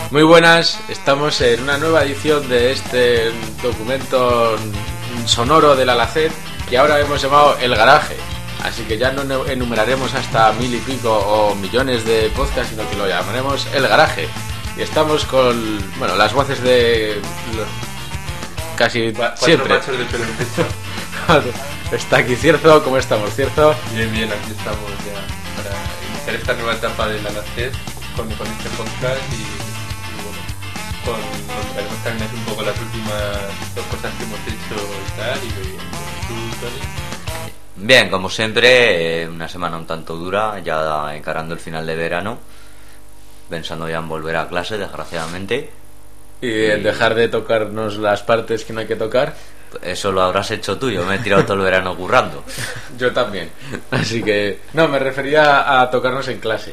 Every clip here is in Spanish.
Muy buenas, estamos en una nueva edición de este documento sonoro del Alacet que ahora hemos llamado El Garaje. Así que ya no enumeraremos hasta 1000 y pico o millones de podcasts, sino que lo llamaremos El Garaje. Y estamos con, bueno, las voces de casi siempre. Machos de pelo en pecho. Está aquí Cierzo, ¿cómo estamos, Cierzo? Bien, aquí estamos ya para iniciar esta nueva etapa del Alacet con este podcast y bueno, contaremos también un poco las últimas dos cosas que hemos hecho y tal, y tú, Tony. Bien, como siempre, una semana un tanto dura, ya encarando el final de verano, pensando ya en volver a clase, desgraciadamente. Y en dejar de tocarnos las partes que no hay que tocar. Eso lo habrás hecho tú, yo me he tirado todo el verano currando. Yo también, así que... No, me refería a tocarnos en clase.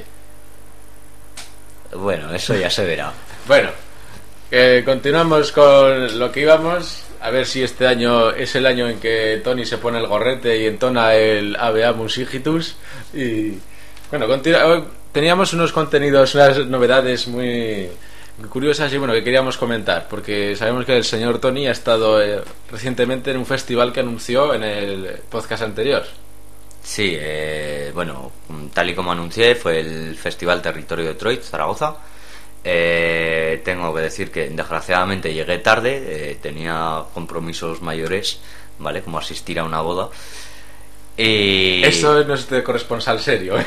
Bueno, eso ya se verá. Bueno, continuamos con lo que íbamos. A ver si este año es el año en que Tony se pone el gorrete y entona el Habemus Igitus. Y bueno, teníamos unos contenidos, unas novedades muy curiosas y bueno, que queríamos comentar, porque sabemos que el señor Tony ha estado recientemente en un festival que anunció en el podcast anterior. Sí, bueno, tal y como anuncié, fue el Festival Territorio Detroit, Zaragoza. Tengo que decir que desgraciadamente llegué tarde, tenía compromisos mayores, ¿vale? Como asistir a una boda. Y... Eso no es de corresponsal serio, ¿eh?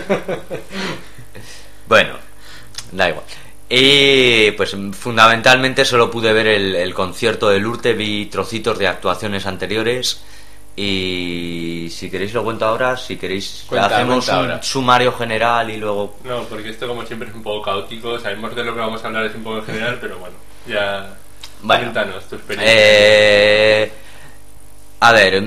Bueno, da igual. Y pues fundamentalmente solo pude ver el concierto de Lurte, vi trocitos de actuaciones anteriores. Y si queréis lo cuento ahora, si queréis hacemos un sumario general y luego... No, porque esto como siempre es un poco caótico, sabemos de lo que vamos a hablar, es un poco general, pero bueno, ya... Bueno, cuéntanos tu experiencia. A ver,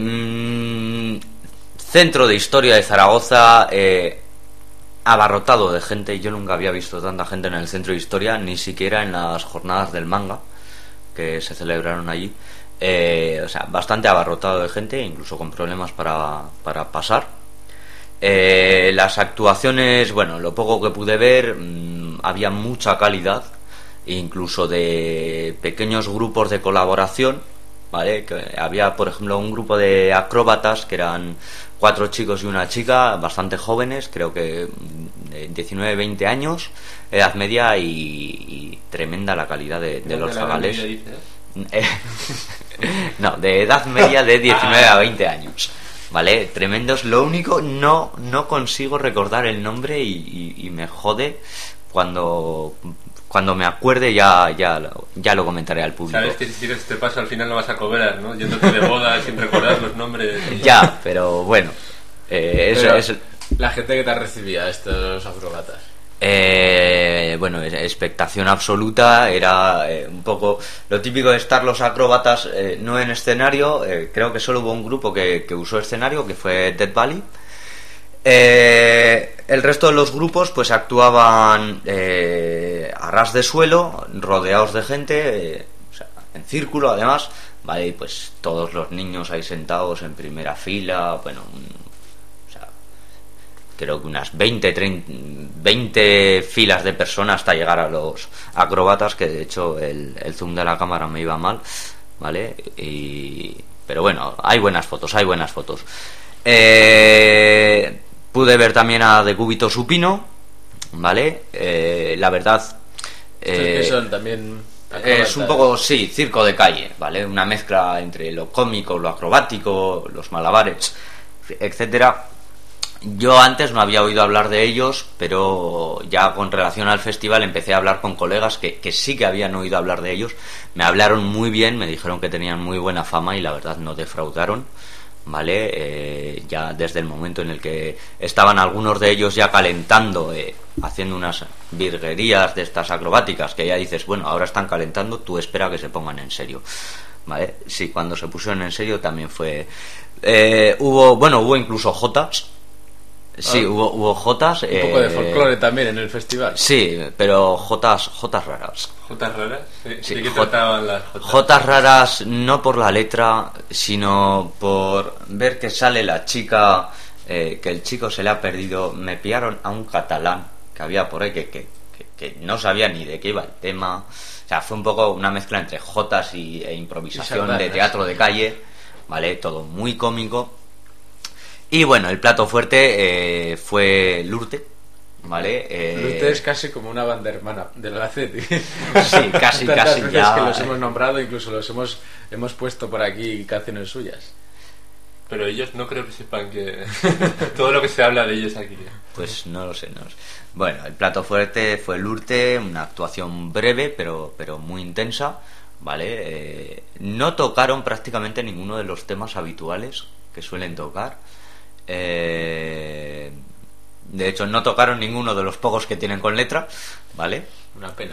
Centro de Historia de Zaragoza, abarrotado de gente. Yo nunca había visto tanta gente en el Centro de Historia, ni siquiera en las jornadas del manga que se celebraron allí. O sea, bastante abarrotado de gente, incluso con problemas para pasar. Las actuaciones, bueno, lo poco que pude ver, había mucha calidad, incluso de pequeños grupos de colaboración, ¿vale? Que había, por ejemplo, un grupo de acróbatas que eran 4 chicos y una chica, bastante jóvenes, creo que de 19-20 años, edad media, y tremenda la calidad de los chavales. No, de edad media de 19 a 20 años, ¿vale? Tremendos. Lo único, no consigo recordar el nombre y me jode. Cuando me acuerde ya lo comentaré al público. Sabes que si tienes este paso al final no vas a cobrar, ¿no? Yéndote de boda sin recordar los nombres. Ya, pero bueno, eso es... La gente que te recibía estos acróbatas. Bueno, expectación absoluta. Era un poco lo típico de estar los acróbatas no en escenario. Creo que solo hubo un grupo que usó escenario, que fue Dead Valley. El resto de los grupos pues actuaban a ras de suelo, rodeados de gente, o sea, en círculo además, vale, y pues todos los niños ahí sentados en primera fila. Bueno, creo que unas 20 filas de personas hasta llegar a los acróbatas, que de hecho el zoom de la cámara me iba mal, ¿vale? Pero bueno, hay buenas fotos. Pude ver también a De Cúbito Supino, ¿vale? La verdad... que son también... Es un poco, sí, circo de calle, ¿vale? Una mezcla entre lo cómico, lo acrobático, los malabares, etcétera. Yo antes no había oído hablar de ellos, pero ya con relación al festival empecé a hablar con colegas que sí que habían oído hablar de ellos. Me hablaron muy bien, me dijeron que tenían muy buena fama y la verdad no defraudaron, ¿vale? Ya desde el momento en el que estaban algunos de ellos ya calentando, haciendo unas virguerías de estas acrobáticas, que ya dices, bueno, ahora están calentando, tú espera que se pongan en serio, ¿vale? Sí, cuando se pusieron en serio también fue... hubo incluso jotas. Sí, hubo jotas. Un poco de folclore también en el festival. Sí, pero jotas raras. ¿Jotas raras? Sí, ¿De qué trataban las jotas? Jotas raras no por la letra, sino por ver que sale la chica, que el chico se le ha perdido. Me pillaron a un catalán que había por ahí que que no sabía ni de qué iba el tema. O sea, fue un poco una mezcla entre jotas e improvisación de teatro de calle, ¿vale? Todo muy cómico. Y bueno, el plato fuerte fue Lurte, ¿vale? Lurte es casi como una banda hermana del Albacete. Sí, casi veces ya. Que los hemos nombrado, incluso los hemos puesto por aquí canciones suyas. Pero ellos no creo que sepan que todo lo que se habla de ellos aquí. Pues no lo sé. Bueno, el plato fuerte fue Lurte, una actuación breve pero muy intensa, ¿vale? No tocaron prácticamente ninguno de los temas habituales que suelen tocar. De hecho, no tocaron ninguno de los pocos que tienen con letra, ¿vale? Una pena.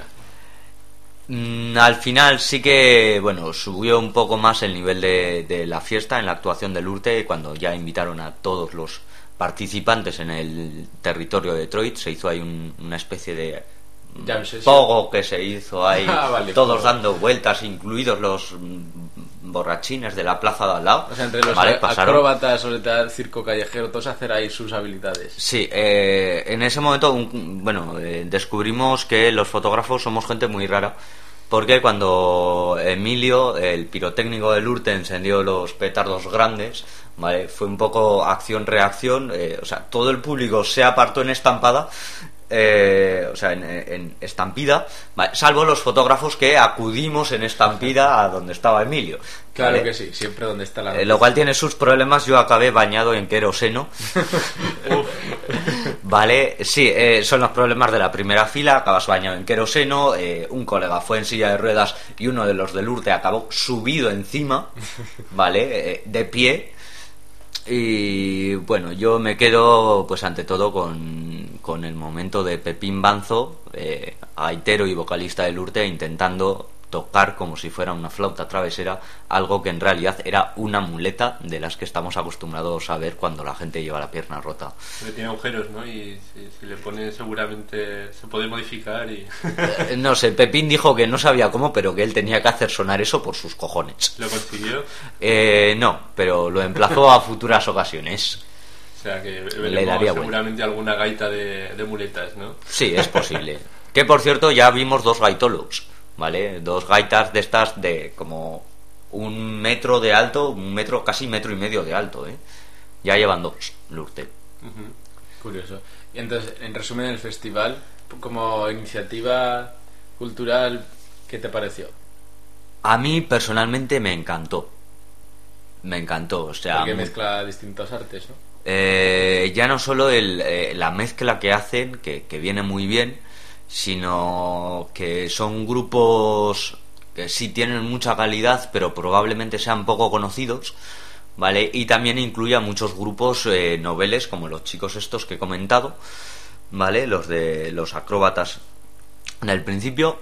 Al final sí que, bueno, subió un poco más el nivel de la fiesta en la actuación de Lurte, cuando ya invitaron a todos los participantes en el territorio de Detroit. Se hizo ahí una especie de pogo que se hizo ahí, vale, todos dando vueltas, incluidos los borrachines de la plaza de al lado. O sea, entre los acróbatas o el circo callejero, todos hacer ahí sus habilidades. Sí, en ese momento, descubrimos que los fotógrafos somos gente muy rara, porque cuando Emilio, el pirotécnico de Lurte, encendió los petardos grandes, ¿vale? Fue un poco acción-reacción, o sea, todo el público se apartó en estampada. O sea, en estampida, ¿vale? Salvo los fotógrafos que acudimos en estampida a donde estaba Emilio. Claro, ¿vale? Que sí, siempre donde está la lo cual tiene sus problemas. Yo acabé bañado en queroseno. Vale, sí, son los problemas de la primera fila. Acabas bañado en queroseno, un colega fue en silla de ruedas y uno de los de Lurte acabó subido encima, vale, de pie. Y bueno, yo me quedo pues ante todo con el momento de Pepín Banzo, gaitero y vocalista de Lurte, intentando tocar como si fuera una flauta travesera, algo que en realidad era una muleta de las que estamos acostumbrados a ver cuando la gente lleva la pierna rota. Pero tiene agujeros, ¿no? Y si le pone seguramente se puede modificar y... No sé, Pepín dijo que no sabía cómo, pero que él tenía que hacer sonar eso por sus cojones. ¿Lo consiguió? No, pero lo emplazó a futuras ocasiones. O sea que le daría seguramente alguna gaita de muletas, ¿no? Sí, es posible. Que por cierto ya vimos 2 gaitólogos, ¿vale? 2 gaitas de estas de como 1 metro de alto, 1 metro, casi 1,5 metros de alto, ¿eh? Ya llevan 2, Lurte. Uh-huh. Curioso. Y entonces, en resumen, el festival, como iniciativa cultural, ¿qué te pareció? A mí personalmente me encantó, o sea... Porque mezcla distintos artes, ¿no? Ya no solo la mezcla que hacen, que viene muy bien, sino que son grupos que sí tienen mucha calidad, pero probablemente sean poco conocidos, ¿vale? Y también incluye a muchos grupos noveles, como los chicos estos que he comentado, ¿vale? Los de los acróbatas del principio,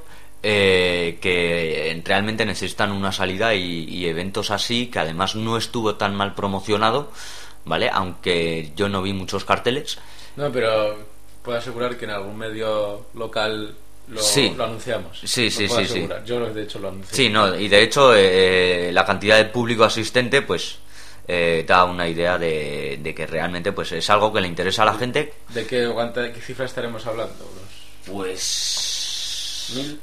que realmente necesitan una salida y eventos así, que además no estuvo tan mal promocionado, ¿vale? Aunque yo no vi muchos carteles. No, pero puedo asegurar que en algún medio local lo anunciamos. Sí. Yo de hecho lo anuncié. Sí, no, y de hecho la cantidad de público asistente pues da una idea de que realmente pues es algo que le interesa a la gente. ¿De qué cifra estaremos hablando? Pues... 1.000.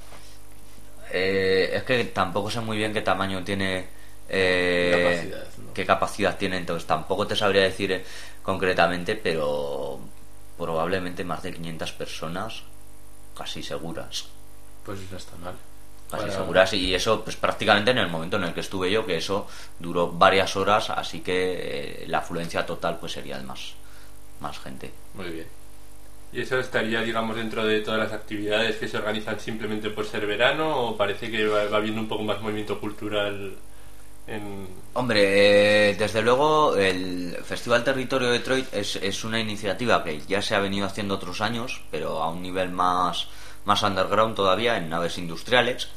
Es que tampoco sé muy bien qué tamaño tiene, capacidad, ¿no? Qué capacidad tiene, entonces tampoco te sabría decir concretamente, pero probablemente más de 500 personas, casi seguras. Pues no está mal. Casi seguras, y eso pues prácticamente en el momento en el que estuve yo, que eso duró varias horas, así que la afluencia total pues sería de más gente. Muy bien. ¿Y eso estaría, digamos, dentro de todas las actividades que se organizan simplemente por ser verano, o parece que va habiendo un poco más movimiento cultural en...? Hombre, desde luego el Festival Territorio de Detroit es una iniciativa que ya se ha venido haciendo otros años, pero a un nivel más underground todavía, en naves industriales.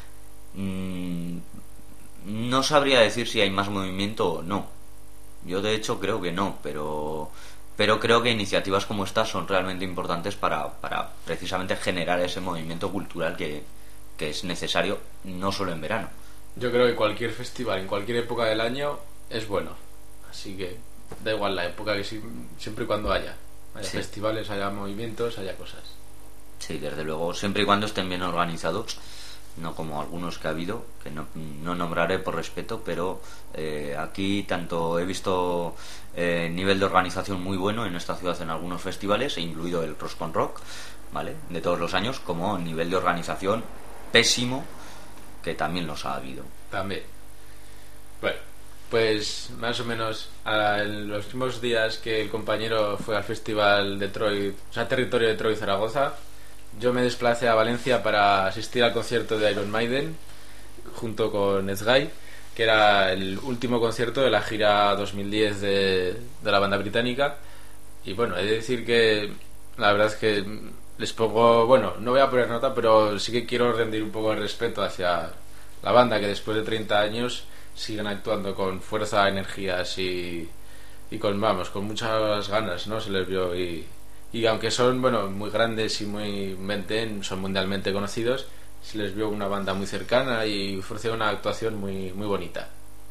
No sabría decir si hay más movimiento o no. Yo de hecho creo que no, pero creo que iniciativas como estas son realmente importantes para precisamente generar ese movimiento cultural que es necesario, no solo en verano. Yo creo que cualquier festival en cualquier época del año es bueno, así que da igual la época, que siempre y cuando haya Sí. festivales, haya movimientos, haya cosas. Sí. Sí, desde luego, siempre y cuando estén bien organizados, no como algunos que ha habido, que no nombraré por respeto, pero aquí tanto he visto nivel de organización muy bueno en esta ciudad en algunos festivales, e incluido el Rock con Rock, ¿vale?, de todos los años, como nivel de organización pésimo, que también los ha habido. También. Bueno, pues más o menos en los últimos días que el compañero fue al festival Detroit, o sea, Territorio Detroit Zaragoza, yo me desplacé a Valencia para asistir al concierto de Iron Maiden junto con Edguy, que era el último concierto de la gira 2010 de la banda británica. Y bueno, he de decir que la verdad es que les pongo, bueno, no voy a poner nota, pero sí que quiero rendir un poco el respeto hacia la banda, que después de 30 años siguen actuando con fuerza, energías y con, vamos, con muchas ganas, ¿no? Se les vio y aunque son, bueno, muy grandes y muy son mundialmente conocidos, se les vio una banda muy cercana y ofreció una actuación muy muy bonita.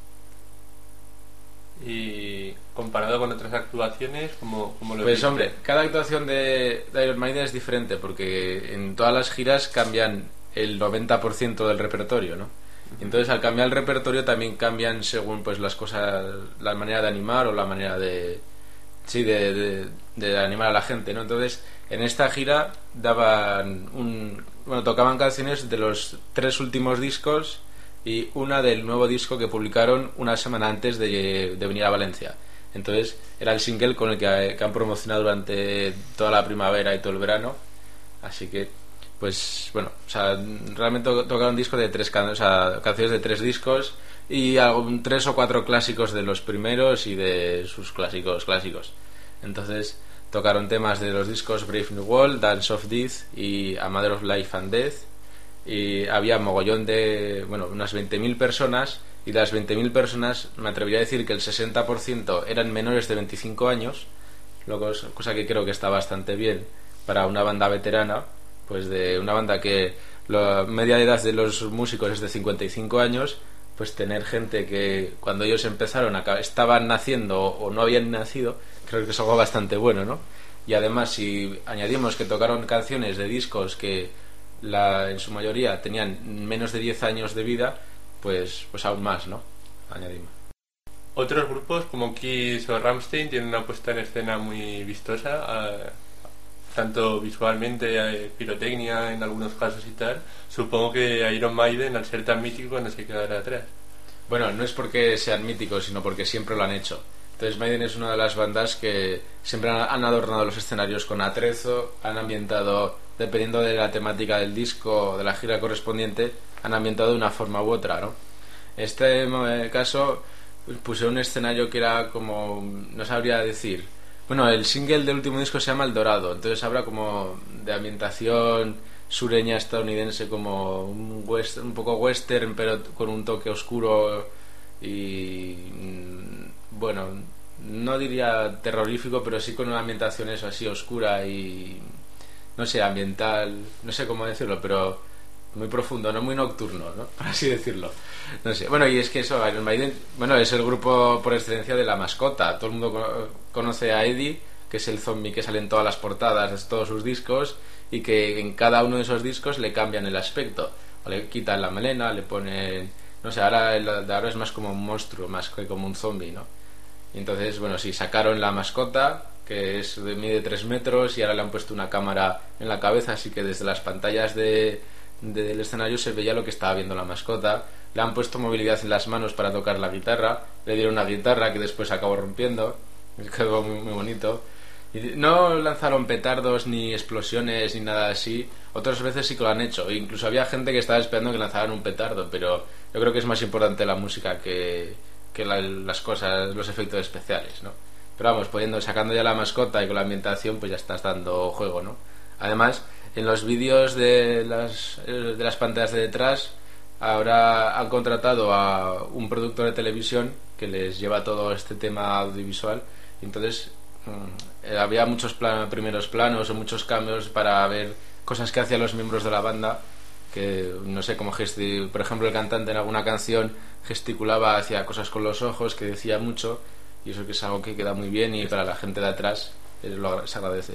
Y comparado con otras actuaciones, ¿cómo lo Pues viste? hombre, cada actuación de Iron Maiden es diferente, porque en todas las giras cambian el 90% del repertorio, ¿no? Entonces al cambiar el repertorio también cambian según pues las cosas, la manera de animar o la manera de animar a la gente, ¿no? Entonces en esta gira tocaban canciones de los 3 últimos discos y una del nuevo disco que publicaron una semana antes de venir a Valencia. Entonces era el single con el que han promocionado durante toda la primavera y todo el verano. Así que pues bueno, o sea, realmente tocaron discos de canciones de 3 discos y 3 o 4 clásicos de los primeros y de sus clásicos. Entonces tocaron temas de los discos Brave New World, Dance of Death y A Matter of Life and Death. Y había mogollón de, bueno, unas 20.000 personas, y de las 20.000 personas me atrevería a decir que el 60% eran menores de 25 años, cosa que creo que está bastante bien para una banda veterana, pues de una banda que la media de edad de los músicos es de 55 años, pues tener gente que cuando ellos empezaron estaban naciendo o no habían nacido, creo que es algo bastante bueno, ¿no? Y además si añadimos que tocaron canciones de discos que en su mayoría tenían menos de 10 años de vida, pues aún más, ¿no? Añadimos. Otros grupos como Kiss o Rammstein tienen una puesta en escena muy vistosa, tanto visualmente, pirotecnia en algunos casos y tal. Supongo que Iron Maiden, al ser tan mítico, no se quedará atrás. Bueno, no es porque sean míticos, sino porque siempre lo han hecho. Entonces Maiden es una de las bandas que siempre han adornado los escenarios con atrezo, han ambientado, dependiendo de la temática del disco o de la gira correspondiente, han ambientado de una forma u otra, ¿no? En este caso puse un escenario que era como, no sabría decir, bueno, el single del último disco se llama El Dorado, entonces habla como de ambientación sureña estadounidense, como un poco western, pero con un toque oscuro y, bueno, no diría terrorífico, pero sí con una ambientación eso así oscura y, no sé, ambiental, no sé cómo decirlo, pero muy profundo, no muy nocturno, ¿no? Por así decirlo. No sé. Bueno, y es que eso, Iron Maiden, bueno, es el grupo por excelencia de la mascota. Todo el mundo conoce a Eddie, que es el zombie que sale en todas las portadas de todos sus discos y que en cada uno de esos discos le cambian el aspecto. O le quitan la melena, le ponen, no sé, ahora es más como un monstruo, más que como un zombie, ¿no? Y entonces, bueno, sí, sacaron la mascota, que mide 3 metros, y ahora le han puesto una cámara en la cabeza, así que desde las pantallas del escenario se veía lo que estaba viendo la mascota. Le han puesto movilidad en las manos para tocar la guitarra, le dieron una guitarra que después acabó rompiendo, quedó muy, muy bonito. Y no lanzaron petardos ni explosiones ni nada así. Otras veces sí que lo han hecho, incluso había gente que estaba esperando que lanzaran un petardo, pero yo creo que es más importante la música que las cosas, los efectos especiales, ¿no? Pero vamos, sacando ya la mascota y con la ambientación, pues ya estás dando juego, ¿no? Además, en los vídeos de las pantallas de detrás, ahora han contratado a un productor de televisión que les lleva todo este tema audiovisual. Y entonces había muchos primeros planos o muchos cambios para ver cosas que hacían los miembros de la banda, que no sé, como por ejemplo el cantante en alguna canción gesticulaba, hacía cosas con los ojos, que decía mucho, y eso que es algo que queda muy bien y para la gente de atrás se agradece.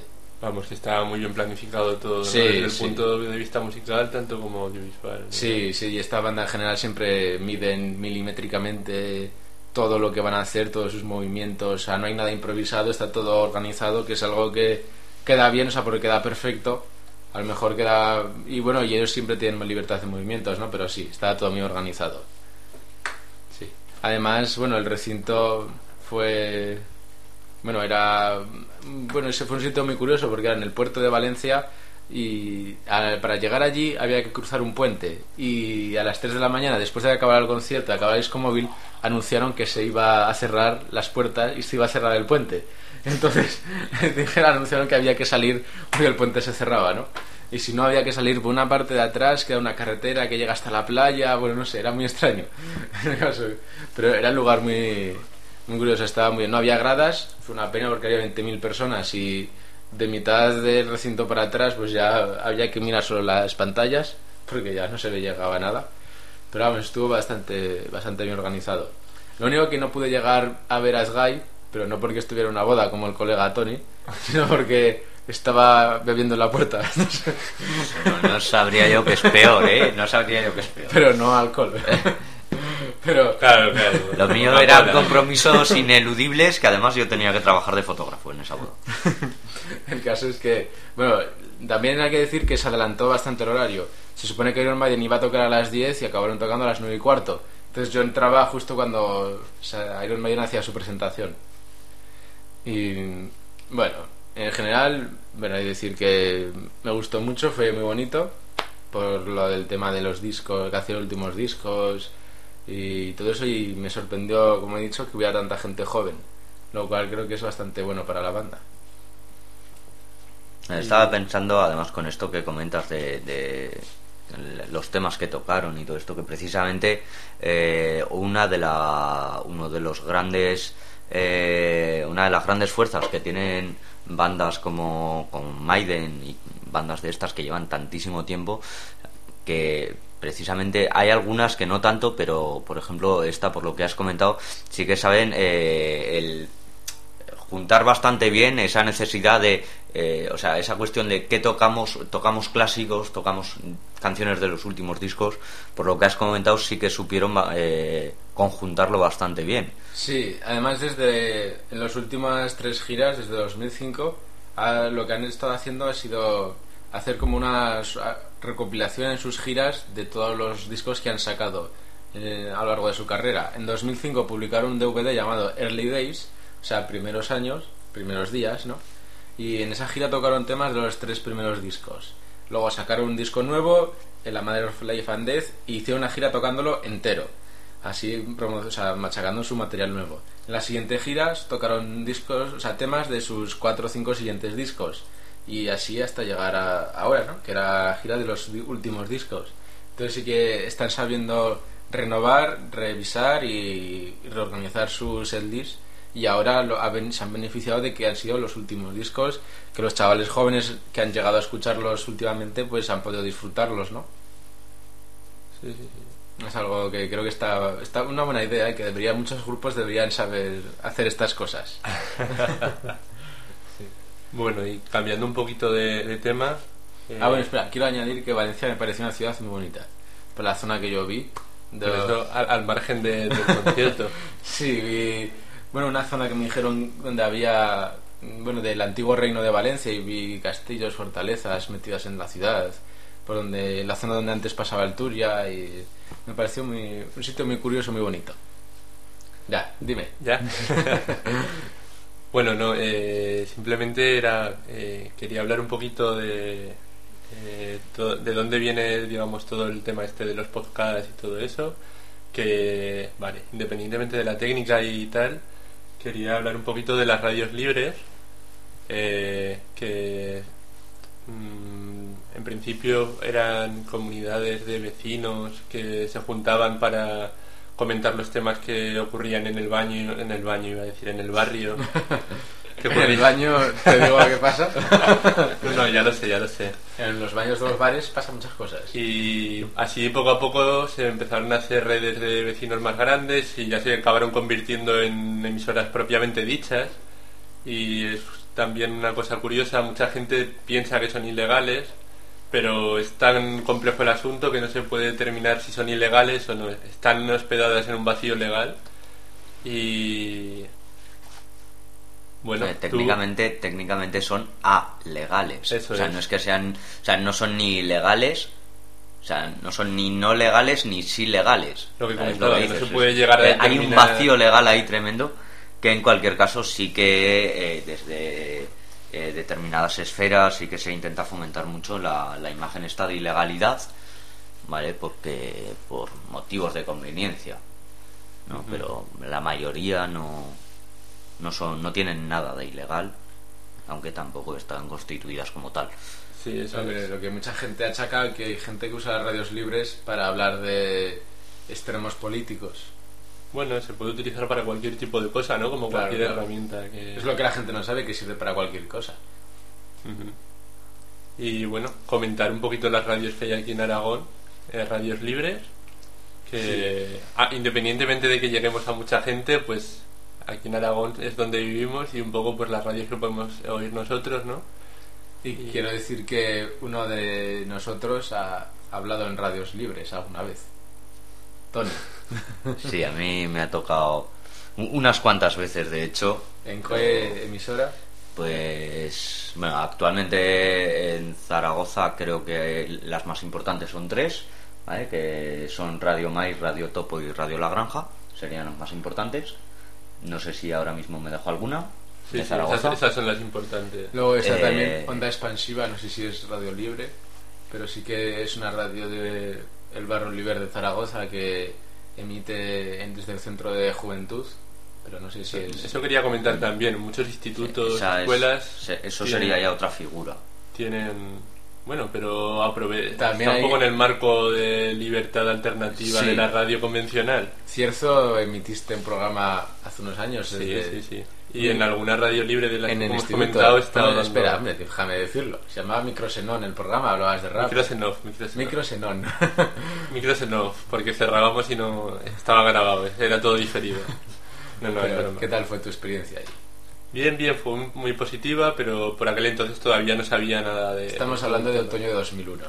Vamos, que está muy bien planificado todo, ¿no? Sí, Desde el sí. punto de vista musical, tanto como audiovisual, ¿no? Sí, sí, y esta banda en general siempre miden milimétricamente todo lo que van a hacer, todos sus movimientos, o sea, no hay nada improvisado, está todo organizado, que es algo que queda bien, o sea, porque queda perfecto, a lo mejor queda... Y bueno, y ellos siempre tienen más libertad de movimientos, ¿no? Pero sí, está todo muy organizado. Sí. Además, bueno, el recinto fue... Bueno, ese fue un sitio muy curioso porque era en el puerto de Valencia y para llegar allí había que cruzar un puente y a las 3 de la mañana, después de acabar el concierto, de acabar el Disco Móvil, anunciaron que se iba a cerrar las puertas y se iba a cerrar el puente. Entonces anunciaron que había que salir porque el puente se cerraba, ¿no? Y si no, había que salir por una parte de atrás, que era una carretera que llega hasta la playa. Bueno, no sé, era muy extraño. Pero era un lugar muy curioso, estaba muy bien. No había gradas, fue una pena porque había 20.000 personas y de mitad del recinto para atrás pues ya había que mirar solo las pantallas porque ya no se le llegaba nada. Pero vamos, estuvo bastante bien organizado. Lo único que no pude llegar a ver a Sky, pero no porque estuviera en una boda como el colega Tony, sino porque estaba bebiendo en la puerta. No sabría yo que es peor, ¿eh? No sabría yo que es peor. Pero no alcohol. Pero Claro. Lo mío eran compromisos ineludibles que además yo tenía que trabajar de fotógrafo en esa boda. el caso es que, bueno, también hay que decir que se adelantó bastante el horario. Se supone que Iron Maiden iba a tocar a las 10 y acabaron tocando a las 9:15. Entonces yo entraba justo cuando Iron Maiden hacía su presentación. Y bueno, en general, bueno, hay que decir que me gustó mucho, fue muy bonito por lo del tema de los discos, que hacía los últimos discos y todo eso, y me sorprendió, como he dicho, que hubiera tanta gente joven, lo cual creo que es bastante bueno para la banda. Estaba pensando, además, con esto que comentas de los temas que tocaron y todo esto, que precisamente una de las grandes fuerzas que tienen bandas como Maiden y bandas de estas que llevan tantísimo tiempo, que precisamente hay algunas que no tanto, pero por ejemplo esta, por lo que has comentado, sí que saben el juntar bastante bien esa necesidad de o sea, esa cuestión de que tocamos clásicos, tocamos canciones de los últimos discos. Por lo que has comentado, sí que supieron conjuntarlo bastante bien. Sí, además en las últimas 3 giras, desde 2005, lo que han estado haciendo ha sido hacer como una recopilación en sus giras de todos los discos que han sacado a lo largo de su carrera. En 2005 publicaron un DVD llamado Early Days, o sea, primeros días, ¿no? Y en esa gira tocaron temas de los 3 primeros discos. Luego sacaron un disco nuevo, La Mother of Life and Death, y hicieron una gira tocándolo entero, así machacando su material nuevo. En las siguientes giras tocaron temas de sus 4 o 5 siguientes discos, y así hasta llegar a ahora, ¿no? Que era la gira de los últimos discos. Entonces sí que están sabiendo renovar, revisar y reorganizar sus setlist, y ahora se han beneficiado de que han sido los últimos discos, que los chavales jóvenes que han llegado a escucharlos últimamente pues han podido disfrutarlos, ¿no? Sí. Es algo que creo que está una buena idea, y que muchos grupos deberían saber hacer estas cosas. Sí. Bueno, y cambiando un poquito de tema... Bueno, espera, quiero añadir que Valencia me pareció una ciudad muy bonita, por la zona que yo vi. Pero eso al margen del concierto. Sí, vi... Bueno, una zona que me dijeron donde había, del antiguo reino de Valencia, y vi castillos, fortalezas metidas en la ciudad, la zona donde antes pasaba el Turia, y me pareció un sitio muy curioso, muy bonito. Ya, dime. ¿Ya? Bueno, no, simplemente quería hablar un poquito de dónde viene, digamos, todo el tema de los podcasts y todo eso, que, vale, independientemente de la técnica y tal, quería hablar un poquito de las radios libres, que en principio eran comunidades de vecinos que se juntaban para comentar los temas que ocurrían en el baño, iba a decir, en el barrio. ¿En el baño te digo qué pasa? No, ya lo sé. En los baños de los bares pasan muchas cosas. Y así poco a poco se empezaron a hacer redes de vecinos más grandes y ya se acabaron convirtiendo en emisoras propiamente dichas. Y también una cosa curiosa, mucha gente piensa que son ilegales, pero es tan complejo el asunto que no se puede determinar si son ilegales o no. Están hospedadas en un vacío legal y... Bueno, técnicamente son alegales. Eso o sea, es. no es que sean... O sea, no son ni legales... O sea, no son ni no legales ni sí legales. Lo que ¿Sabes comentaba, lo que no dices? se puede llegar a Hay determinar... un vacío legal ahí tremendo que en cualquier caso sí que desde determinadas esferas sí que se intenta fomentar mucho la imagen esta de ilegalidad, ¿vale? Porque por motivos de conveniencia, ¿no? Uh-huh. Pero la mayoría no tienen nada de ilegal, aunque tampoco están constituidas como tal. Sí, eso Hombre, es. lo que mucha gente achaca, que hay gente que usa las radios libres para hablar de extremos políticos. Bueno, se puede utilizar para cualquier tipo de cosa, ¿no? Como Claro, cualquier claro. herramienta que... Es lo que la gente no sabe, que sirve para cualquier cosa. Ujú. Y bueno, comentar un poquito las radios que hay aquí en Aragón, radios libres, que independientemente de que lleguemos a mucha gente, pues aquí en Aragón es donde vivimos y un poco pues las radios que podemos oír nosotros, ¿no? Y quiero decir que uno de nosotros ha hablado en radios libres alguna vez. Tony. Sí, a mí me ha tocado unas cuantas veces, de hecho. ¿En qué emisora? Pues bueno, actualmente en Zaragoza creo que las más importantes son 3, ¿vale? Que son Radio Mai, Radio Topo y Radio La Granja, serían las más importantes. No sé si ahora mismo me dejo alguna. Sí, de sí, Zaragoza. esas son las importantes. Luego está también Onda Expansiva, no sé si es radio libre, pero sí que es una radio de el barrio Oliver de Zaragoza que emite desde el Centro de Juventud, pero no sé si es... Eso quería comentar también. Muchos institutos, Esa escuelas... eso tienen- sería ya otra figura. Tienen... Bueno, pero También está un poco hay- en el marco de libertad alternativa Sí. de la radio convencional. Cierzo emitiste un programa hace unos años. Sí, desde- sí, sí. Y en alguna radio libre de la En que el hemos instituto. comentado está Bueno, dando- espera, hombre, déjame decirlo. Se llamaba Microsenón el programa, hablabas de rap. Microsenov. Microsenón. Microsenov, porque cerrábamos y no estaba grabado, era todo diferido. No, es Pero, broma. ¿qué tal fue tu experiencia ahí? Bien, fue muy positiva, pero por aquel entonces todavía no sabía nada de... Estamos hablando de otoño de 2001,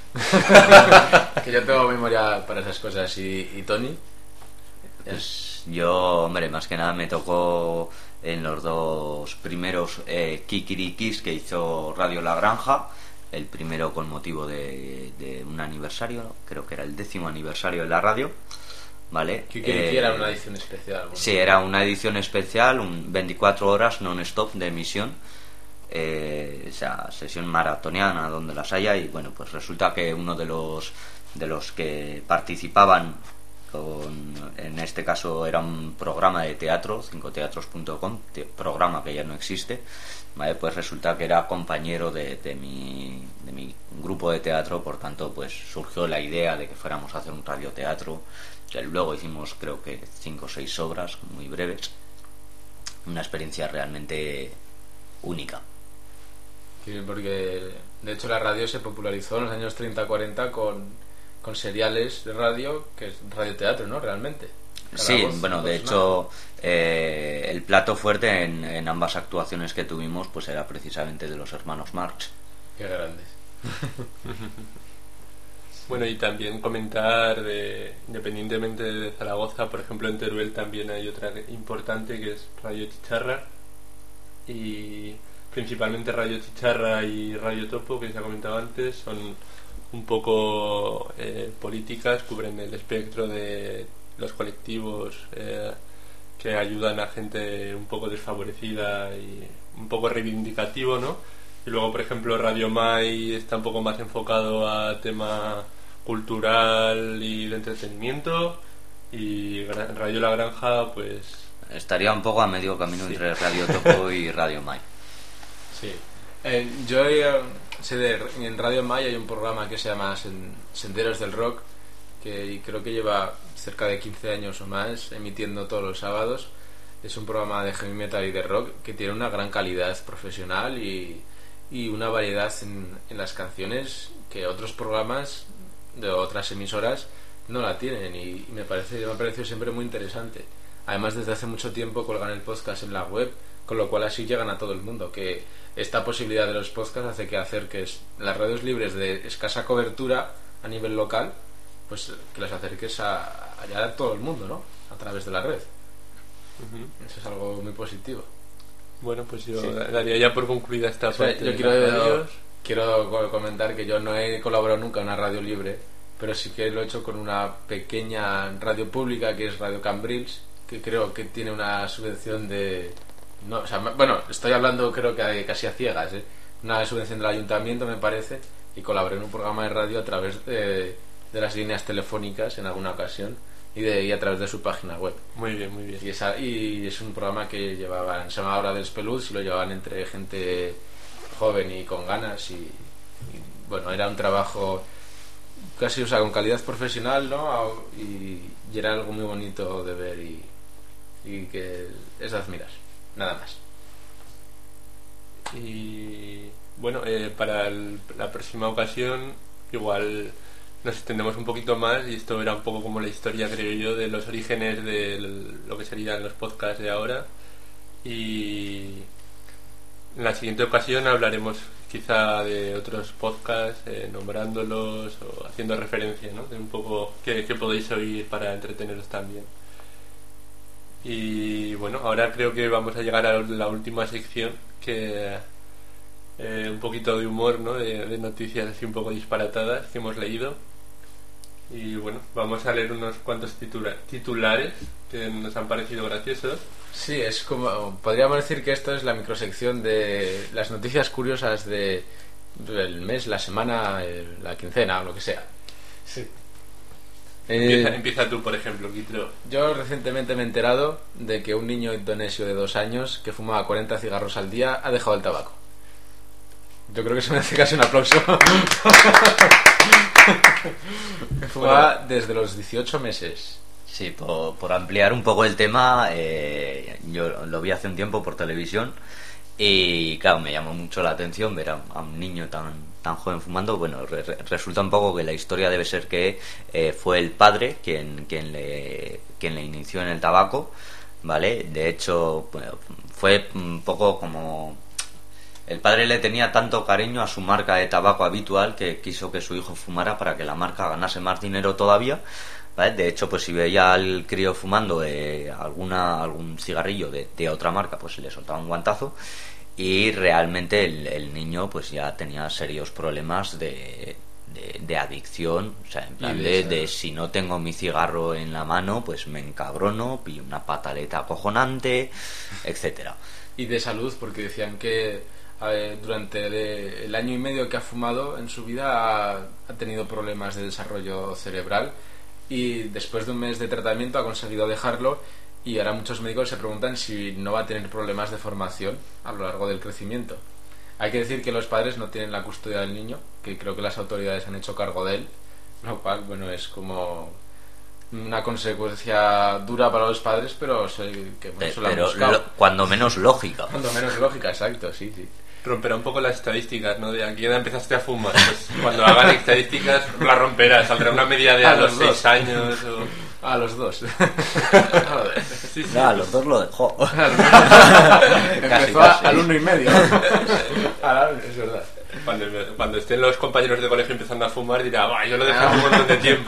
que yo tengo memoria para esas cosas. ¿Y Tony? Pues yo, hombre, más que nada me tocó en los 2 primeros kikirikis que hizo Radio La Granja. El primero con motivo de un aniversario, creo que era el 10º aniversario de la radio, ¿vale? Que era una edición especial. Bueno. Sí, era una edición especial, 24 horas non-stop de emisión, esa sesión maratoniana donde las haya. Y bueno, pues resulta que uno de los que participaban en este caso era un programa de teatro, 5teatros.com, programa que ya no existe, ¿vale? Pues resulta que era compañero de mi grupo de teatro, por tanto pues surgió la idea de que fuéramos a hacer un radioteatro, que luego hicimos creo que 5 o 6 obras muy breves, una experiencia realmente única. Sí, porque de hecho la radio se popularizó en los años 30-40 con seriales de radio, que es radioteatro, ¿no? Realmente. Sí, Voz, bueno, de voz, hecho el plato fuerte en ambas actuaciones que tuvimos pues era precisamente de los hermanos Marx. Qué grandes. Bueno, y también comentar, independientemente de Zaragoza, por ejemplo en Teruel también hay otra importante que es Radio Chicharra, y principalmente Radio Chicharra y Radio Topo, que se ha comentado antes, son un poco políticas, cubren el espectro de los colectivos que ayudan a gente un poco desfavorecida y un poco reivindicativo, ¿no? Y luego, por ejemplo, Radio Mai está un poco más enfocado a tema cultural y de entretenimiento, y Radio La Granja pues Estaría un poco a medio camino Sí. entre Radio Topo y Radio Mai. Sí. Yo sé en Radio Maya hay un programa que se llama Senderos del Rock, que creo que lleva cerca de 15 años o más emitiendo todos los sábados. Es un programa de heavy metal y de rock que tiene una gran calidad profesional y una variedad en las canciones que otros programas de otras emisoras no la tienen, y me ha parecido siempre muy interesante. Además, desde hace mucho tiempo colgan el podcast en la web con lo cual así llegan a todo el mundo, que esta posibilidad de los podcasts hace que acerques las radios libres de escasa cobertura a nivel local, pues que las acerques allá a todo el mundo, ¿no? A través de la red. Eso es algo muy positivo. Bueno, pues yo daría ya por concluida esta parte. Yo quiero comentar que yo no he colaborado nunca en una radio libre, pero sí que lo he hecho con una pequeña radio pública que es Radio Cambrils, que creo que tiene una subvención de... No, o sea, bueno, estoy hablando creo que casi a ciegas, una subvención del ayuntamiento me parece, y colaboré en un programa de radio a través de las líneas telefónicas en alguna ocasión y a través de su página web. Muy bien, muy bien. Y es un programa que llevaban, se llama Hora del Speluz, y lo llevaban entre gente joven y con ganas y bueno, era un trabajo casi, o sea, con calidad profesional, ¿no? Y era algo muy bonito de ver y que es de admirar, nada más. Y bueno, para la próxima ocasión igual nos extendemos un poquito más, y esto era un poco como la historia, creo yo, de los orígenes de lo que serían los podcasts de ahora, y en la siguiente ocasión hablaremos quizá de otros podcasts, nombrándolos o haciendo referencia, ¿no? De un poco que podéis oír para entreteneros también. Y bueno, ahora creo que vamos a llegar a la última sección, que un poquito de humor, ¿no? De noticias así un poco disparatadas que hemos leído. Y bueno, vamos a leer unos cuantos titulares que nos han parecido graciosos. Sí, es como, podríamos decir que esto es la microsección de las noticias curiosas del mes, la semana, la quincena o lo que sea. Sí. Empieza tú, por ejemplo, Quitro. Yo recientemente me he enterado de que un niño indonesio de 2 años que fumaba 40 cigarros al día ha dejado el tabaco. Yo creo que se merece casi un aplauso. Fumaba desde los 18 meses. Sí, por ampliar un poco el tema, yo lo vi hace un tiempo por televisión y claro, me llamó mucho la atención ver a un niño tan joven fumando. Bueno, resulta un poco que la historia debe ser que fue el padre quien le inició en el tabaco, ¿vale? De hecho, bueno, fue un poco como... El padre le tenía tanto cariño a su marca de tabaco habitual que quiso que su hijo fumara para que la marca ganase más dinero todavía, ¿vale? De hecho, pues si veía al crío fumando algún cigarrillo de otra marca, pues le soltaba un guantazo, y realmente el niño pues ya tenía serios problemas de adicción, o sea, en plan de si no tengo mi cigarro en la mano, pues me encabrono, pillo una pataleta acojonante, etcétera. Y de salud, porque decían que durante el año y medio que ha fumado en su vida ha tenido problemas de desarrollo cerebral, y después de un mes de tratamiento ha conseguido dejarlo, y ahora muchos médicos se preguntan si no va a tener problemas de formación a lo largo del crecimiento. Hay que decir que los padres no tienen la custodia del niño, que creo que las autoridades han hecho cargo de él, lo cual, bueno, es como una consecuencia dura para los padres, pero cuando menos lógica. Cuando menos lógica, exacto, sí. Romperá un poco las estadísticas, ¿no? De a qué edad empezaste a fumar. Pues cuando hagan estadísticas la romperá, saldrá una media de a los 6 años o... A los 2. Sí. No, a los 2 lo dejó. Empezó al 1 y medio. Es verdad. Cuando estén los compañeros de colegio empezando a fumar dirá, yo lo dejé hace un montón de tiempo.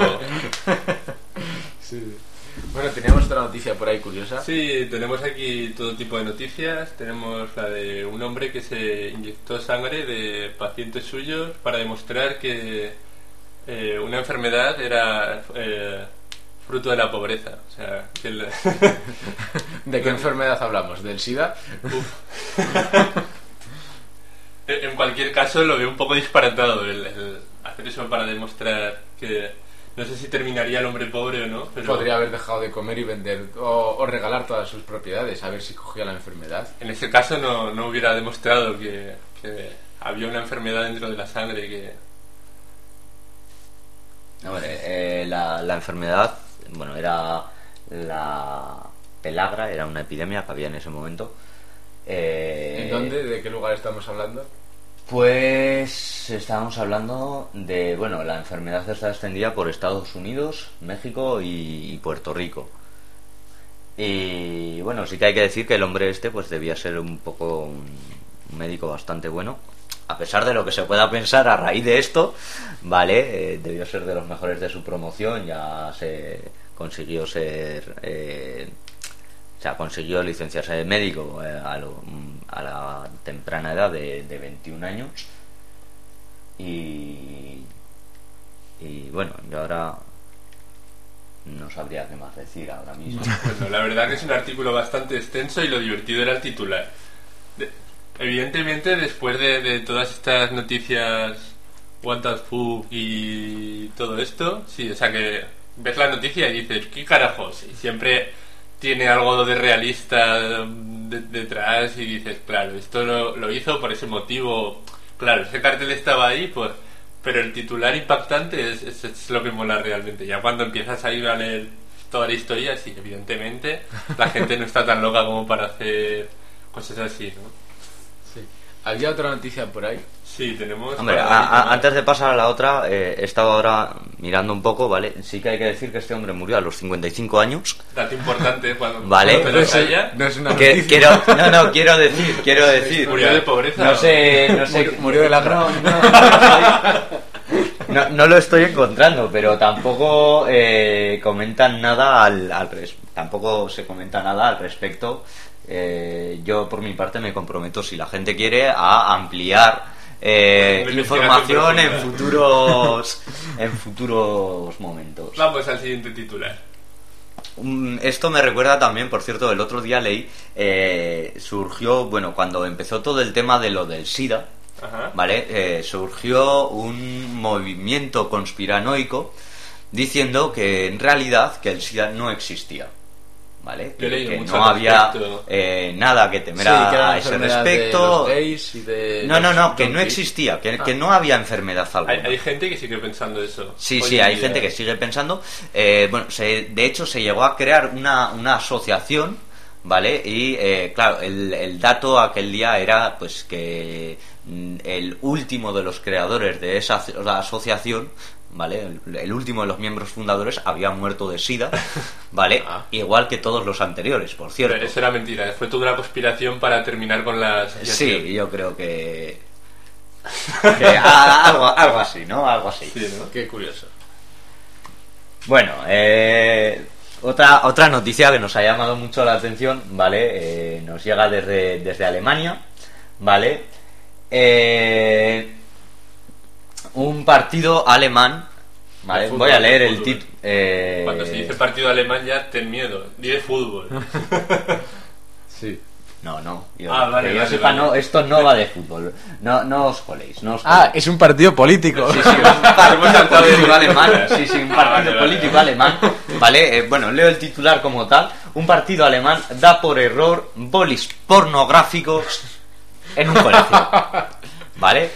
Sí. Bueno, teníamos otra noticia por ahí curiosa. Sí, tenemos aquí todo tipo de noticias. Tenemos la de un hombre que se inyectó sangre de pacientes suyos para demostrar que una enfermedad era fruto de la pobreza. O sea, que ¿De qué enfermedad hablamos? ¿Del SIDA? En cualquier caso lo veo un poco disparatado el hacer eso para demostrar que... No sé si terminaría el hombre pobre o no, pero... Podría haber dejado de comer y vender o regalar todas sus propiedades, a ver si cogía la enfermedad. En ese caso no hubiera demostrado que había una enfermedad dentro de la sangre que... La enfermedad, bueno, era la pelagra, era una epidemia que había en ese momento. ¿En dónde? ¿De qué lugar estamos hablando? Pues estábamos hablando de, bueno, la enfermedad está extendida por Estados Unidos, México y Puerto Rico. Y bueno, sí que hay que decir que el hombre este pues debía ser un poco un médico bastante bueno. A pesar de lo que se pueda pensar a raíz de esto, ¿vale? Debió ser de los mejores de su promoción, ya se consiguió consiguió licenciarse de médico a la temprana edad de 21 años. Y bueno, yo ahora no sabría qué más decir ahora mismo. Bueno, la verdad que es un artículo bastante extenso y lo divertido era el titular. Evidentemente, después de todas estas noticias What the fuck y todo esto, sí, o sea que ves la noticia y dices, ¿qué carajos? Y siempre tiene algo de realista detrás y dices, claro, esto lo hizo por ese motivo. Claro, ese cartel estaba ahí, pues, pero el titular impactante es lo que mola realmente. Ya cuando empiezas a ir a leer toda la historia, sí, evidentemente, la gente no está tan loca como para hacer cosas así, ¿no? ¿Había otra noticia por ahí? Sí, tenemos... Hombre, antes de pasar a la otra, he estado ahora mirando un poco, ¿vale? Sí que hay que decir que este hombre murió a los 55 años. Dato importante, cuando... Vale. Pero No es una noticia. Quiero decir... Murió de pobreza. No sé... Murió de la... No lo estoy encontrando, pero tampoco comentan nada tampoco se comenta nada al respecto. Yo por mi parte me comprometo, si la gente quiere, a ampliar información en futuros momentos. Vamos al siguiente titular. Esto me recuerda también, por cierto, el otro día leí, surgió, bueno, cuando empezó todo el tema de lo del SIDA, Ajá. ¿vale? Surgió un movimiento conspiranoico diciendo que en realidad que el SIDA no existía, ¿vale? Que no había nada que temer a ese respecto. Que no existía, que no había enfermedad alguna. Hay gente que sigue pensando eso. Sí, hay gente que sigue pensando. De hecho se llegó a crear una asociación, ¿vale? Y claro, el dato aquel día era pues que el último de los creadores de esa asociación, ¿vale? El último de los miembros fundadores había muerto de SIDA, ¿vale? Igual que todos los anteriores, por cierto. Pero eso era mentira, fue toda una conspiración para terminar con la asociación. Sí, yo creo que algo así, ¿no? Algo así. Sí, ¿no? Qué curioso. Bueno, otra noticia que nos ha llamado mucho la atención, ¿vale? Nos llega desde Alemania, ¿vale? Un partido alemán, ¿vale? Fútbol, voy a leer el fútbol. título. Cuando se dice partido alemán ya ten miedo, di de fútbol. Sí. No. Vale, Sepa, vale. no, esto no va de fútbol. No os coléis. Es un partido político. Sí, un partido político alemán. Sí, un partido político alemán. Vale, bueno, leo el titular como tal. Un partido alemán da por error bolis pornográficos en un colegio. ¿Vale?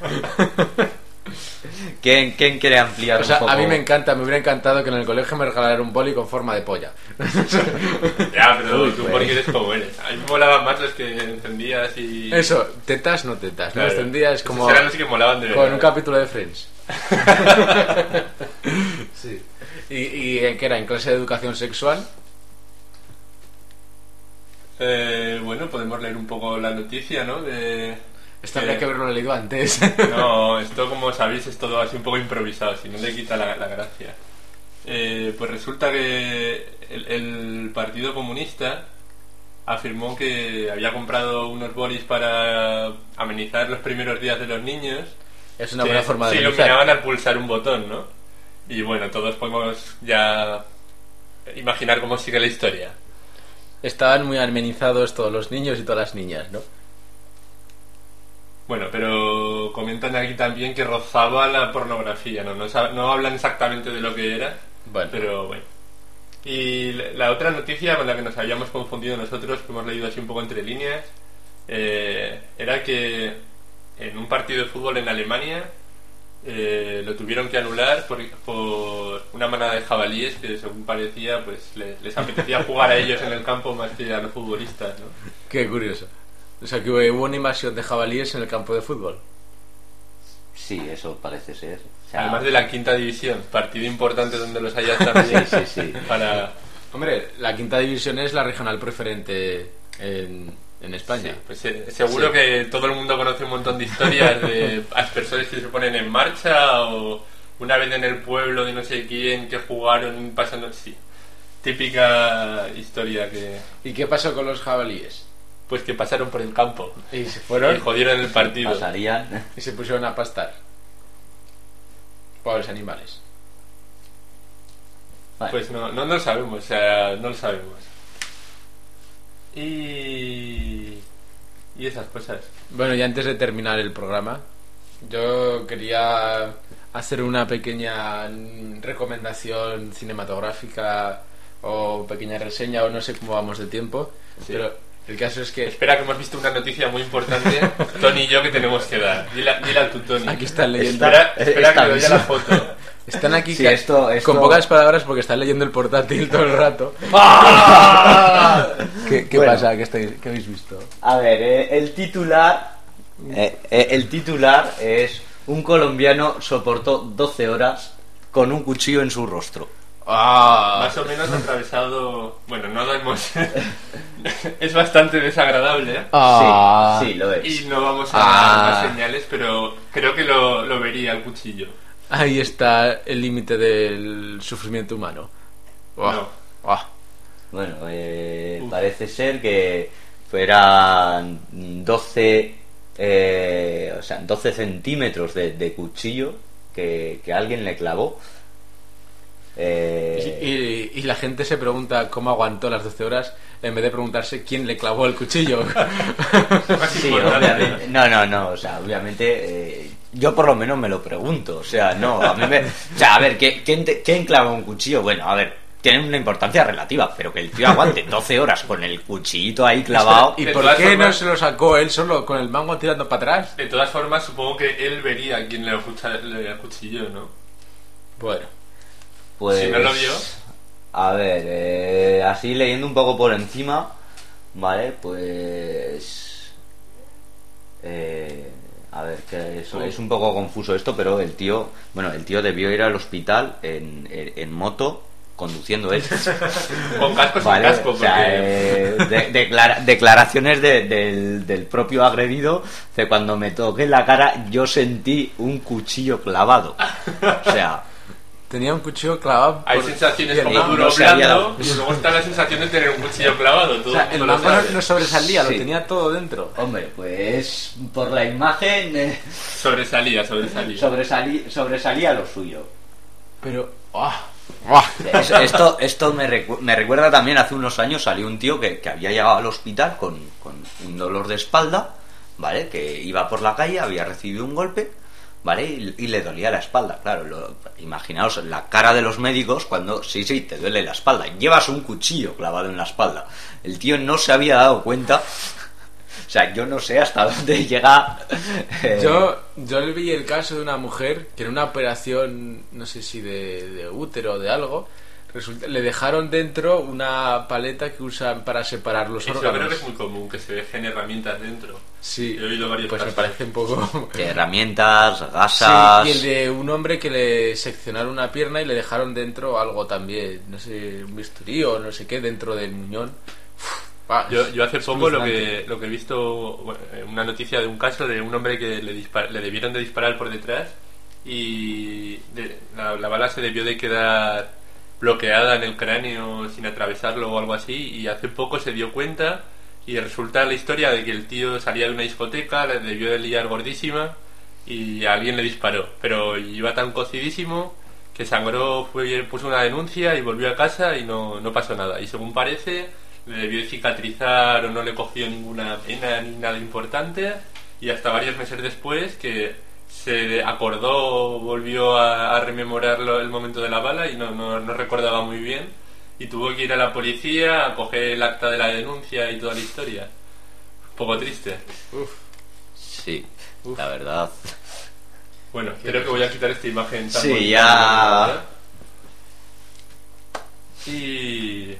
¿Quién quiere ampliar O sea, un poco? a mí me hubiera encantado que en el colegio me regalaran un boli con forma de polla. Ya, pero Uy, tú pues. porque eres como eres. A mí me molaban más los que encendías y... Eso, tetas, no tetas. Claro. No extendías como Esos eran los que molaban de verdad. con un capítulo de Friends. Sí. ¿Y en qué era? ¿En clase de educación sexual? Bueno, podemos leer un poco la noticia, ¿no? Esto habría que haberlo leído antes. No, esto como sabéis es todo así un poco improvisado, si no le quita la gracia. Pues resulta que el Partido Comunista afirmó que había comprado unos bolis para amenizar los primeros días de los niños. Es una buena forma de se amenizar. iluminaban al pulsar un botón, ¿no? Y bueno, todos podemos ya imaginar cómo sigue la historia. Estaban muy amenizados todos los niños y todas las niñas, ¿no? Bueno, pero comentan aquí también que rozaba la pornografía, ¿no? No hablan exactamente de lo que era, Bueno. pero bueno. Y la otra noticia con la que nos habíamos confundido nosotros, que hemos leído así un poco entre líneas, era que en un partido de fútbol en Alemania lo tuvieron que anular por una manada de jabalíes que, según parecía, pues les apetecía jugar a ellos en el campo más que a los futbolistas, ¿no? Qué curioso. O sea, que hubo una invasión de jabalíes en el campo de fútbol. Sí, eso parece ser. O sea, Además de la quinta división, partido importante donde los hayas también. Sí. Para... Hombre, la quinta división es la regional preferente en España. Sí, pues seguro Sí. que todo el mundo conoce un montón de historias de aspersores que se ponen en marcha o una vez en el pueblo de no sé quién que jugaron pasando... Sí, típica historia que... ¿Y qué pasó con los jabalíes? Pues que pasaron por el campo Y se y fueron jodieron el partido. Pasarían. y se pusieron a pastar. Pobres animales. Vale. Pues no lo sabemos, o sea, no lo sabemos. Y esas cosas. Bueno, y antes de terminar el programa, yo quería hacer una pequeña recomendación cinematográfica o pequeña reseña, o no sé cómo vamos de tiempo, Sí. pero el caso es que Espera, que hemos visto una noticia muy importante, Tony y yo, que tenemos que dar. Dila tú, Tony. aquí están leyendo. Espera que Esta le doy a la misma. foto. Están aquí Sí, esto- con esto- pocas palabras porque están leyendo el portátil todo el rato. ¿Qué Bueno. pasa? ¿Qué habéis visto? A ver, el titular es: un colombiano soportó 12 horas con un cuchillo en su rostro. Más o menos atravesado... Bueno, no lo hemos... Es bastante desagradable, ¿eh? Sí, lo es. Y no vamos a dar más señales, pero creo que lo vería el cuchillo. Ahí está el límite del sufrimiento humano. Buah. No. Buah. Bueno, parece ser que fueran 12 centímetros de cuchillo que alguien le clavó. Y la gente se pregunta cómo aguantó las 12 horas en vez de preguntarse quién le clavó el cuchillo. Más Sí, importante. obviamente. No, o sea, obviamente yo por lo menos me lo pregunto. O sea, no, a mí me... O sea, a ver, ¿quién clava un cuchillo? Bueno, a ver, tiene una importancia relativa, pero que el tío aguante 12 horas con el cuchillito ahí clavado... ¿Y De por todas qué no formas- se lo sacó él solo con el mango tirando para atrás? De todas formas, supongo que él vería a quién le acuchilló, ¿no? Bueno, Pues, Si no lo vio. A ver, así leyendo un poco por encima, ¿vale? Pues... a ver, que es un poco confuso esto, pero el tío debió ir al hospital en moto, conduciendo él. Con casco sin Vale, casco, o sea, porque... declaraciones del propio agredido, que cuando me toqué la cara yo sentí un cuchillo clavado. O sea... tenía un cuchillo clavado. Hay por- sensaciones y el como mango- duro no se había blando dado. y luego está la sensación de tener un cuchillo clavado. Todo O sea, el mundo lo mango sabe. no sobresalía, Sí. lo tenía todo dentro. Hombre, pues por la imagen Sobresalía. sobresalía lo suyo. Pero... Esto me recuerda también, hace unos años salió un tío que había llegado al hospital con un dolor de espalda, ¿vale? Que iba por la calle, había recibido un golpe, ¿vale? Y le dolía la espalda, claro. Imaginaos la cara de los médicos cuando, sí, te duele la espalda. Llevas un cuchillo clavado en la espalda. El tío no se había dado cuenta. O sea, yo no sé hasta dónde llega. Yo le vi el caso de una mujer que en una operación, no sé si de útero o de algo, le dejaron dentro una paleta que usan para separar los Eso órganos. creo que es muy común, que se dejen herramientas dentro. Sí, He oído varios pues me casos. parece un poco... Que herramientas, Sí, gasas. y el de un hombre que le seccionaron una pierna y le dejaron dentro algo también, no sé, un bisturí o no sé qué, dentro del muñón. Yo hace Es poco lo alucinante. que he visto, bueno, una noticia de un caso de un hombre que le debieron de disparar por detrás y la bala se debió de quedar bloqueada en el cráneo sin atravesarlo o algo así, y hace poco se dio cuenta y resulta la historia de que el tío salía de una discoteca, le debió de liar gordísima y alguien le disparó, pero iba tan cocidísimo que sangró, puso una denuncia y volvió a casa y no pasó nada, y según parece le debió de cicatrizar o no le cogió ninguna pena ni nada importante, y hasta varios meses después que se acordó, volvió a rememorar el momento de la bala y no recordaba muy bien, y tuvo que ir a la policía a coger el acta de la denuncia y toda la historia. Un poco triste. Sí, la verdad. Bueno, creo que voy a quitar esta imagen tan Sí, bonita, ya. ¿verdad? Y...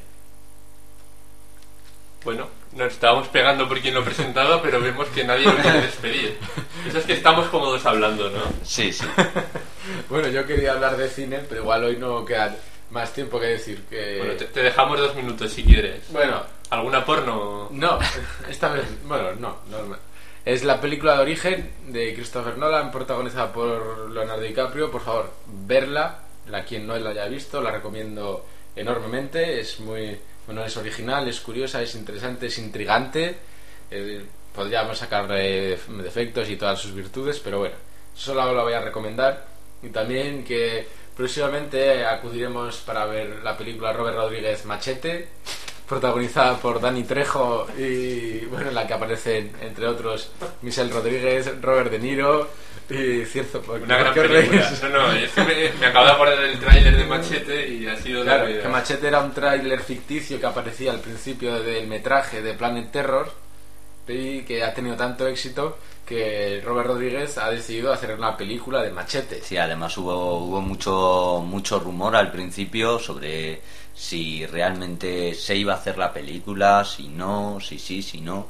bueno, nos estábamos pegando por quien lo presentaba, pero vemos que nadie lo quiere despedir. Eso es que estamos cómodos hablando, ¿no? Sí. Bueno, yo quería hablar de cine, pero igual hoy no queda más tiempo que decir. Bueno, te dejamos 2 minutos si quieres. Bueno, ¿Alguna porno? no, esta vez, bueno, no. Es la película de Origen de Christopher Nolan, protagonizada por Leonardo DiCaprio. Por favor, verla. Quien no la haya visto, la recomiendo enormemente. Es muy, bueno, es original, es curiosa, es interesante, es intrigante. Podríamos sacarle defectos y todas sus virtudes, pero bueno, solo la voy a recomendar. Y también que próximamente acudiremos para ver la película Robert Rodríguez Machete, protagonizada por Danny Trejo y bueno, en la que aparecen entre otros Michelle Rodríguez, Robert De Niro y cierto. Una gran película. No, es que me acabo de acordar del tráiler de Machete y ha sido claro, de que Machete era un tráiler ficticio que aparecía al principio del metraje de Planet Terror y que ha tenido tanto éxito que Robert Rodríguez ha decidido hacer una película de Machete. Sí, además hubo mucho rumor al principio sobre si realmente se iba a hacer la película, si no, si sí, si no.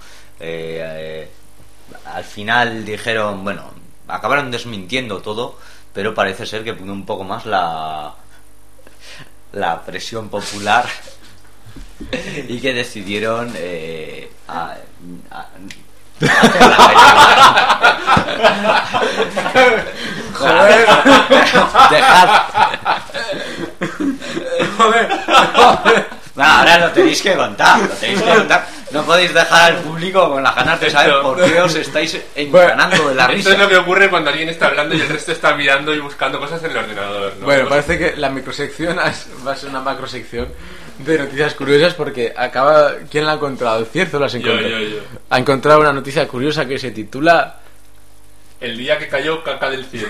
Al final dijeron, bueno, acabaron desmintiendo todo, pero parece ser que pudo un poco más la presión popular y que decidieron Joder. Dejad. Bueno, ahora lo tenéis que contar, No podéis dejar al público con las ganas de saber por qué os estáis enganando de la risa. Esto es lo que ocurre cuando alguien está hablando y el resto está mirando y buscando cosas en el ordenador, ¿no? Bueno, parece que la microsección va a ser una macrosección de noticias curiosas porque acaba... ¿Quién la ha encontrado? ¿Cierto la has encontrado? Yo. Ha encontrado una noticia curiosa que se titula... El día que cayó caca del cielo.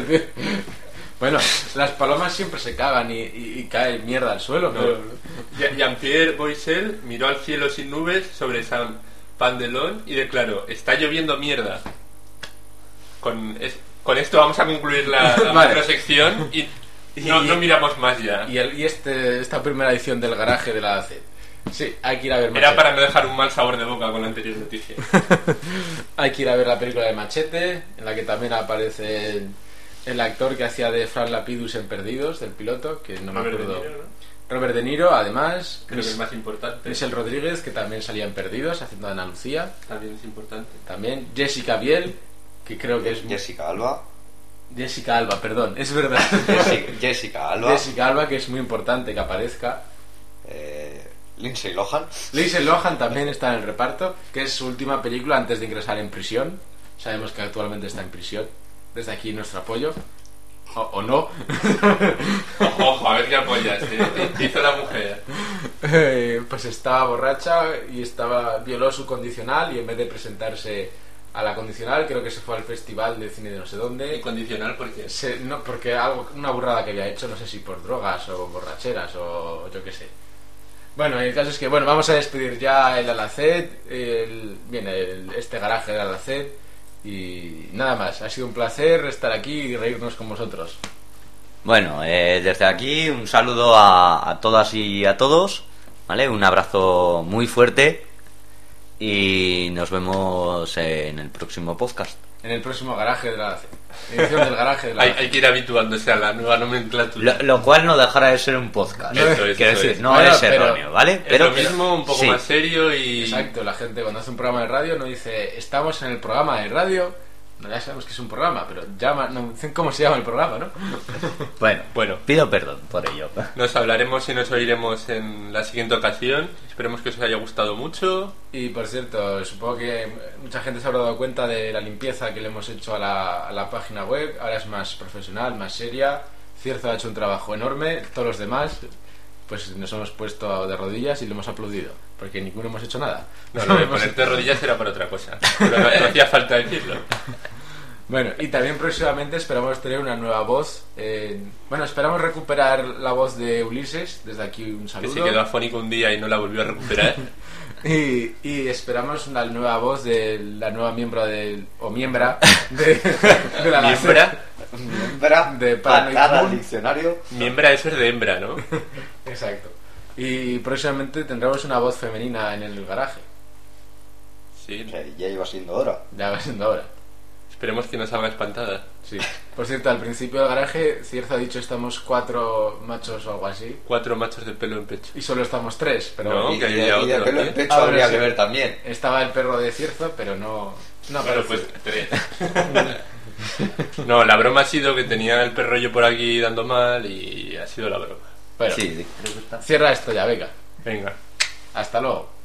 Bueno, las palomas siempre se cagan y cae mierda al suelo, No. pero... Jean-Pierre Boissel miró al cielo sin nubes sobre San Pandelón y declaró: está lloviendo mierda. Con esto vamos a concluir la Vale. macrosección y no miramos más ya. Y esta primera edición del garaje de la AC. Sí, hay que ir a ver Machete. Era para no dejar un mal sabor de boca con la anterior noticia. Hay que ir a ver la película de Machete, en la que también aparece el actor que hacía de Frank Lapidus en Perdidos, del piloto, que no me Robert acuerdo. De Niro, ¿no? Robert De Niro, además. Creo que es más importante. Michelle Rodríguez, que también salía en Perdidos, haciendo de Ana Lucía. También es importante. También Jessica Biel, que creo que es... Jessica Alba. Jessica Alba, perdón, es verdad. Jessica Alba. Jessica Alba, que es muy importante que aparezca. Lindsay Lohan. Lindsay Lohan también está en el reparto, que es su última película antes de ingresar en prisión. Sabemos que actualmente está en prisión. Desde aquí nuestro apoyo. O no. Ojo, a ver qué apoyas. ¿Qué hizo la mujer? Pues estaba borracha y violó su condicional y en vez de presentarse a la condicional, creo que se fue al festival de cine de no sé dónde. ¿Y condicional por qué? No, porque una burrada que había hecho, no sé si por drogas o borracheras o yo qué sé. Bueno, el caso es que vamos a despedir ya el Alacet, este garaje del Alacet y nada más. Ha sido un placer estar aquí y reírnos con vosotros. Bueno, desde aquí un saludo a todas y a todos, ¿vale? Un abrazo muy fuerte y nos vemos en el próximo podcast. En el próximo garaje del Alacet. Edición del garaje del Alacet. Hay que ir habituándose a la nueva nomenclatura. Lo cual no dejará de ser un podcast. Eso es, Quiero eso decir, es. no Bueno, es pero erróneo, ¿vale? Es lo mismo, un poco sí. más serio y... Exacto, la gente cuando hace un programa de radio no dice estamos en el programa de radio. No, ya sabemos que es un programa, pero no dicen cómo se llama el programa, ¿no? Bueno, pido perdón por ello. Nos hablaremos y nos oiremos en la siguiente ocasión. Esperemos que os haya gustado mucho. Y por cierto, supongo que mucha gente se habrá dado cuenta de la limpieza que le hemos hecho a la página web. Ahora es más profesional, más seria. Cierzo ha hecho un trabajo enorme. Todos los demás, pues nos hemos puesto de rodillas y le hemos aplaudido. Porque ninguno hemos hecho nada. No, lo de ponerte de rodillas era para otra cosa. Pero no hacía falta decirlo. Bueno, y también próximamente esperamos tener una nueva voz. Esperamos recuperar la voz de Ulises. Desde aquí un Que saludo. se quedó afónico un día y no la volvió a recuperar. Y esperamos una nueva voz de la nueva miembra de la Miembra de Paranoid patada al Moon. diccionario. Miembra, eso es de hembra, ¿no? Exacto. Y próximamente tendremos una voz femenina en el garaje. Sí. Ya iba siendo hora. Ya va siendo hora. Esperemos que no salga espantada. Sí. Por cierto, al principio del garaje, Cierzo ha dicho estamos 4 machos o algo así. 4 machos de pelo en pecho. Y solo estamos 3, pero No. Y, que y había de otro pelo aquí. en pecho Ah, habría sí. que ver también. Estaba el perro de Cierzo, pero no Bueno, apareció. pues 3. No, la broma ha sido que tenía el perro yo por aquí dando mal y ha sido la broma. Bueno, Sí, creo que está. cierra esto ya, venga. Venga. Hasta luego.